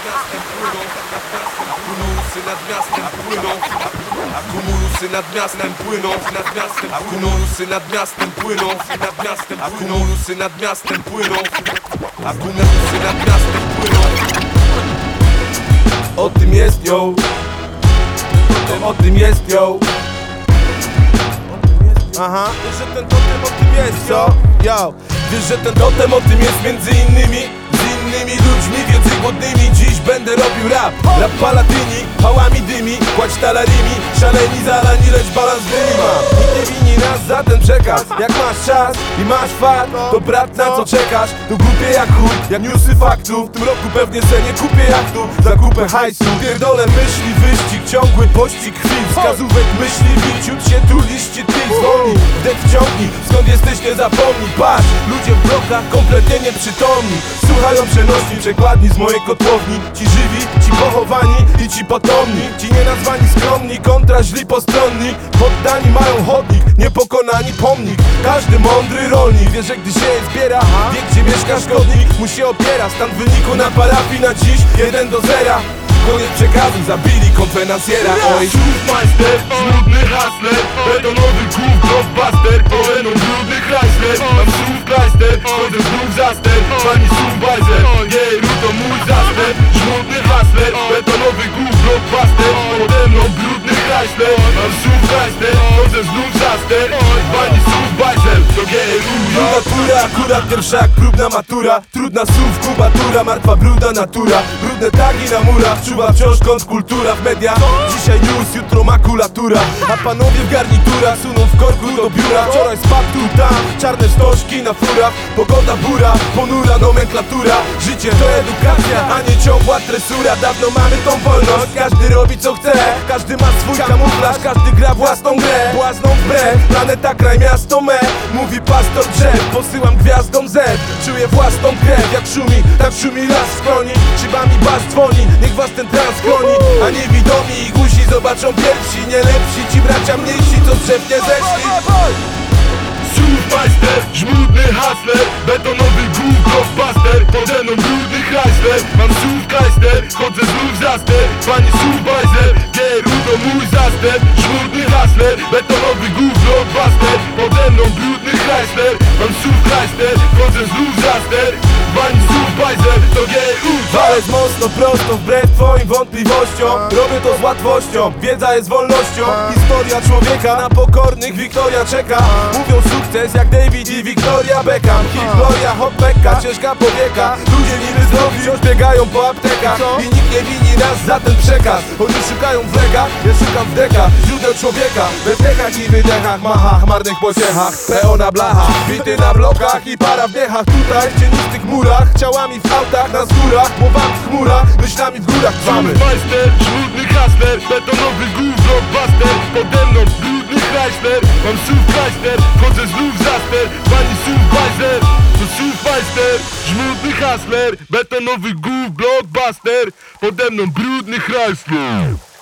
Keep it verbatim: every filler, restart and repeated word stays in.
Akumulusy nad miastem płyną, nad miastem Akumulusy nad miastem płyną, nad miastem Akumulusy nad miastem płyną, akumulusy nad miastem płyną. O tym jest yo, o tym jest yo. Aha, wiesz, że ten totem o tym jest, co? Yo, wiesz, że ten totem o tym jest między innymi z innymi ludźmi, wiedzy głodnymi. Dziś będę robił rap, rap palatyni, pałami dymi, kładź talarimi, szaleni zalani, lecz balans dymi mam. Nikt nie wini nas za ten przekaz. Jak masz czas i masz fart, to brat, na co czekasz? To głupie jak chuj, jak newsy faktów. W tym roku pewnie se nie kupię jachtu za kupę hajsu. Pierdolę myśli, wyścig, ciągły pościg chwil, wskazówek myśli, ciut się tu liście ty zwolnij, wdech wciągnij, skąd jesteś nie zapomnij. Patrz, ludzie w blokach kompletnie nieprzytomni, słuchają przenośni, przekładni z mojej kotłowni. Ci żywi, ci pochowani i ci potomni, ci nienazwani skromni, kontra źli postronni. Poddani mają chodnik, niepokonani pomnik. Każdy mądry rolnik wie, że gdy się je zbiera, wie gdzie mieszka szkodnik, mu się opiera. Stan wyniku na parafii na dziś jeden do zera. Koniec przekazu, zabili konfenansjera. Oj, Majster, smutny hustler, betonowy głów, blockbuster, pełną brudny Chrysler. Mam słów kleister, chodzę znów zaster, pani Subweiser, jej to mój zaster. Smutny hustler, betonowy głów, blockbuster, pode mną brudny Chrysler. Mam słów kleister, chodzę znów zaster, pani Subweiser, to jej natura, akurat pierwsza jak próbna matura. Trudna słów, kubatura, martwa bruda natura. Brudne tagi na murach, czuwa wciąż kontrkultura w mediach. Dzisiaj news, jutro makulatura, a panowie w garniturach suną w korku do biura. Wczoraj spadł tu tam, czarne sztoczki na furach. Pogoda bura, ponura nomenklatura. Życie to edukacja, a nie ciągła tresura. Dawno mamy tą wolność, każdy robi co chce. Każdy ma swój kamuflaż, każdy gra własną grę. Błazną wbrew, planeta, kraj, miasto me. Mówi pastor drzew, posyłam gwiazdom Z. Czuję własną krew, jak szumi, tak szumi las w skroni. Szybami bas dzwoni, niech was ten trans chroni. A niewidomi i głusi zobaczą pierwsi, nie lepsi. Ci bracia mniejsi, co z drzew nie zeszli. Subweiser, żmudny hustler, betonowy głów, blockbuster, pode mną brudny Chrysler. Mam słów kleister, chodzę znów zaster, pani Subweiser, Geru to mój zaster. Żmudny hustler, betonowy głów, blockbuster, pode mną brudny Chrysler. Mam słów kleister, chodzę znów zaster, pani Subweiser, to Geru. Walec mocno prosto, wbrew twoim wątpliwościom. Robię to z łatwością, wiedza jest wolnością. Historia człowieka na pokornych Wiktoria czeka. Mówią sukces jak David i Victoria Beckham. Hit, gloria, hot becka, ciężka powieka. Ludzie niby zdrowi wciąż biegają po aptekach i nikt nie wini nas za ten przekaz. Oni szukają w legach, ja szukam w dekach źródeł człowieka, we wdechach i wydechach, machach, marnych pociechach. P O na blachach, bity na blokach i para w niechach. Tutaj w cienistych murach, ciałami w autach, na skórach, głowami w chmurach, myślami w górach trwamy. Subweiser, żmudny hustler, betonowy głów, blockbuster, pode mną brudny Chrysler. Mam słów kleister, chodzę znów zaster, pani Subweiser, to Subweiser, żmudny hustler, betonowy głów, blockbuster, pode mną brudny Chrysler.